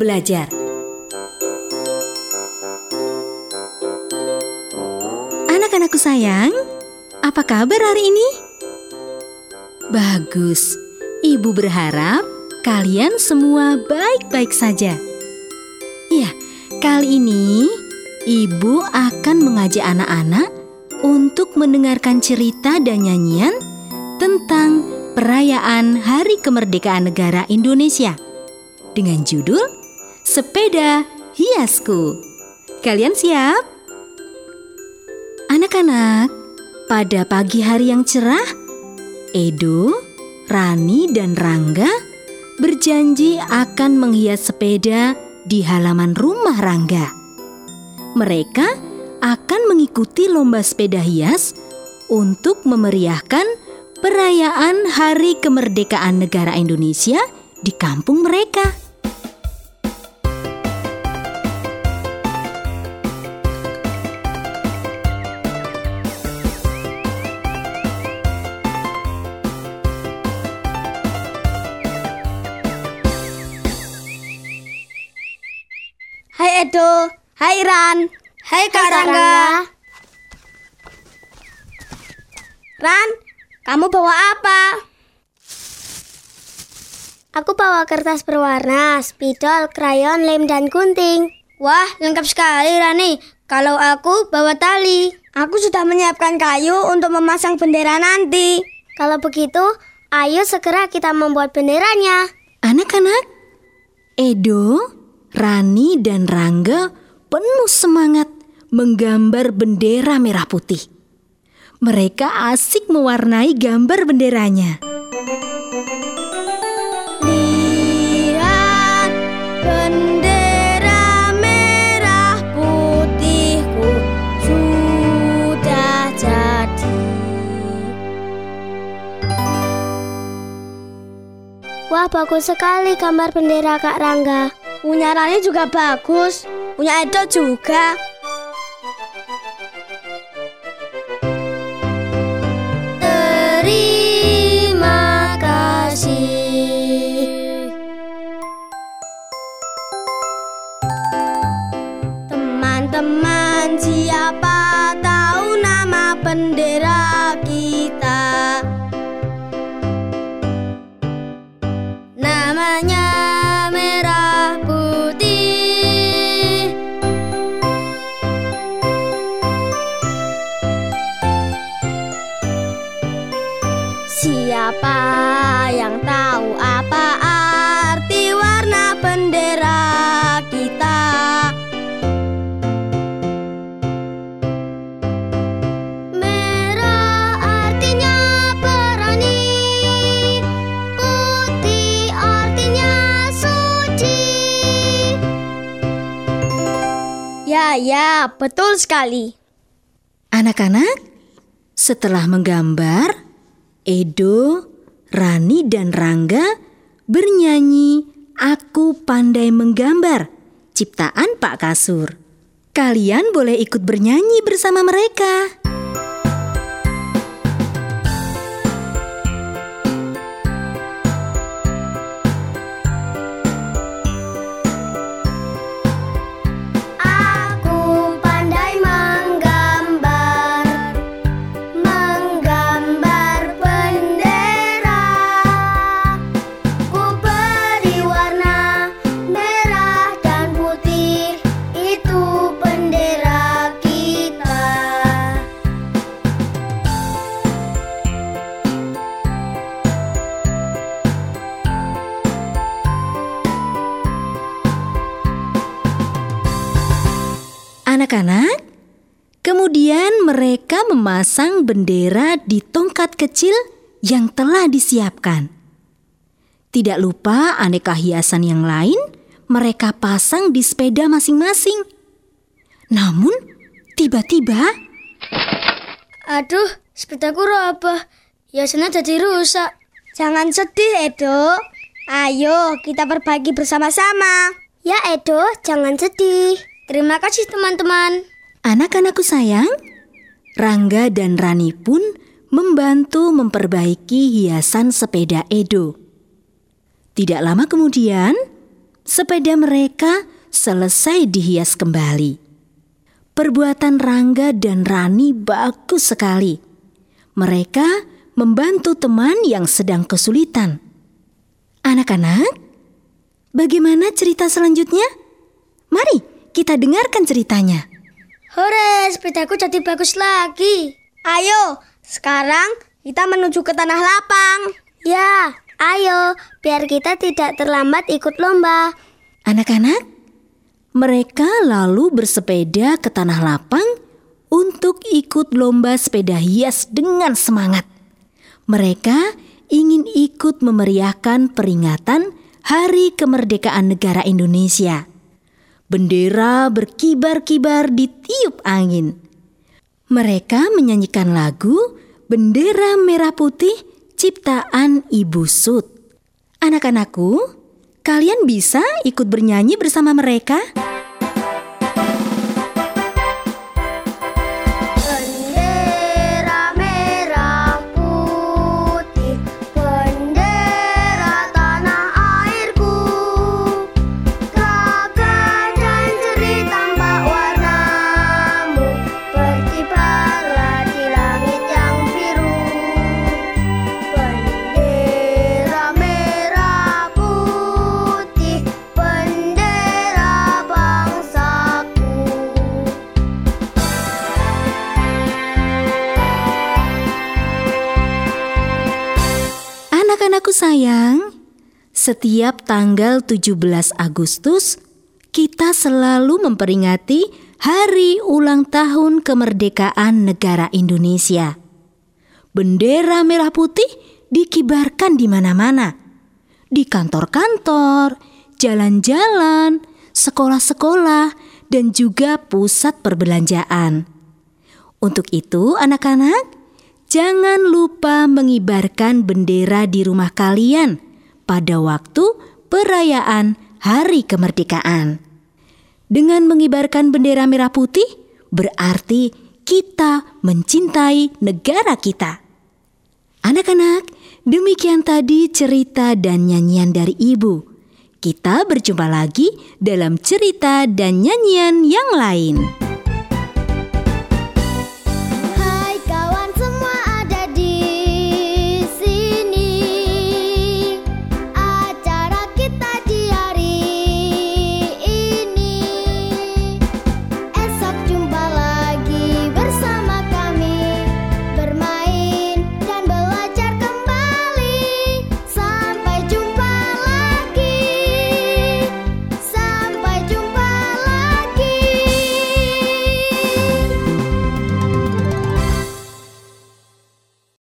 belajar. Anak-anakku sayang, apa kabar hari ini? Bagus, Ibu berharap kalian semua baik-baik saja. Ya, kali ini Ibu akan mengajak anak-anak untuk mendengarkan cerita dan nyanyian tentang perayaan Hari Kemerdekaan Negara Indonesia dengan judul Sepeda Hiasku. Kalian siap? Anak-anak, pada pagi hari yang cerah, Edo, Rani, dan Rangga berjanji akan menghias sepeda di halaman rumah Rangga. Mereka akan mengikuti lomba sepeda hias untuk memeriahkan perayaan Hari Kemerdekaan Negara Indonesia di kampung mereka. Hai Edo, hai Ran, hai Kak Rangga. Ran, kamu bawa apa? Aku bawa kertas berwarna, spidol, krayon, lem, dan gunting. Wah, lengkap sekali Rani. Kalau aku bawa tali. Aku sudah menyiapkan kayu untuk memasang bendera nanti. Kalau begitu, ayo segera kita membuat benderanya. Anak-anak, Edo, Rani, dan Rangga penuh semangat menggambar bendera merah putih. Mereka asik mewarnai gambar benderanya. Lihat bendera merah putihku sudah jadi. Wah, bagus sekali gambar bendera Kak Rangga. Punya Rani juga bagus, punya Edo juga. Terima kasih. Teman-teman, siapa tahu nama bendera kita? Namanya merah putih. Siapa yang tahu apa arti warna bendera kita? Merah artinya berani, putih artinya suci. Ya, betul sekali. Anak-anak, setelah menggambar, Edo, Rani, dan Rangga bernyanyi Aku Pandai Menggambar, ciptaan Pak Kasur. Kalian boleh ikut bernyanyi bersama mereka. Aku pandai menggambar bendera. Ku beri warna merah dan putih, itu bendera kita. Anak-anak, kemudian mereka memasang bendera di tongkat kecil yang telah disiapkan. Tidak lupa aneka hiasan yang lain mereka pasang di sepeda masing-masing. Namun, tiba-tiba, Aduh, sepedaku roboh. Hiasannya jadi rusak. Jangan sedih, Edo. Ayo, kita perbaiki bersama-sama. Ya Edo, jangan sedih. Terima kasih teman-teman. anak-anakku sayang, Rangga dan Rani pun membantu memperbaiki hiasan sepeda Edo. Tidak lama kemudian, sepeda mereka selesai dihias kembali. Perbuatan Rangga dan Rani bagus sekali. Mereka membantu teman yang sedang kesulitan. Anak-anak, bagaimana cerita selanjutnya? Mari kita dengarkan ceritanya. Hore, sepedaku jadi bagus lagi. Ayo, sekarang kita menuju ke tanah lapang. Ya, ayo, biar kita tidak terlambat ikut lomba. Anak-anak, mereka lalu bersepeda ke tanah lapang untuk ikut lomba sepeda hias dengan semangat. Mereka ingin ikut memeriahkan peringatan Hari Kemerdekaan Negara Indonesia. Bendera berkibar-kibar ditiup angin. Mereka menyanyikan lagu Bendera Merah Putih ciptaan Ibu Sud. Anak-anakku, kalian bisa ikut bernyanyi bersama mereka? Bendera merah putih, bendera tanah airku, gagah dan cerita tampak warnamu, berkibarlah di langit yang biru. Bendera merah putih, bendera bangsaku. Anak-anakku sayang, setiap tanggal 17 Agustus, kita selalu memperingati Hari Ulang Tahun Kemerdekaan Negara Indonesia. Bendera merah putih dikibarkan di mana-mana. Di kantor-kantor, jalan-jalan, sekolah-sekolah, dan juga pusat perbelanjaan. Untuk itu, anak-anak, jangan lupa mengibarkan bendera di rumah kalian pada waktu perayaan Hari Kemerdekaan. Dengan mengibarkan bendera merah putih, berarti kita mencintai negara kita. Anak-anak, demikian tadi cerita dan nyanyian dari Ibu. Kita berjumpa lagi dalam cerita dan nyanyian yang lain.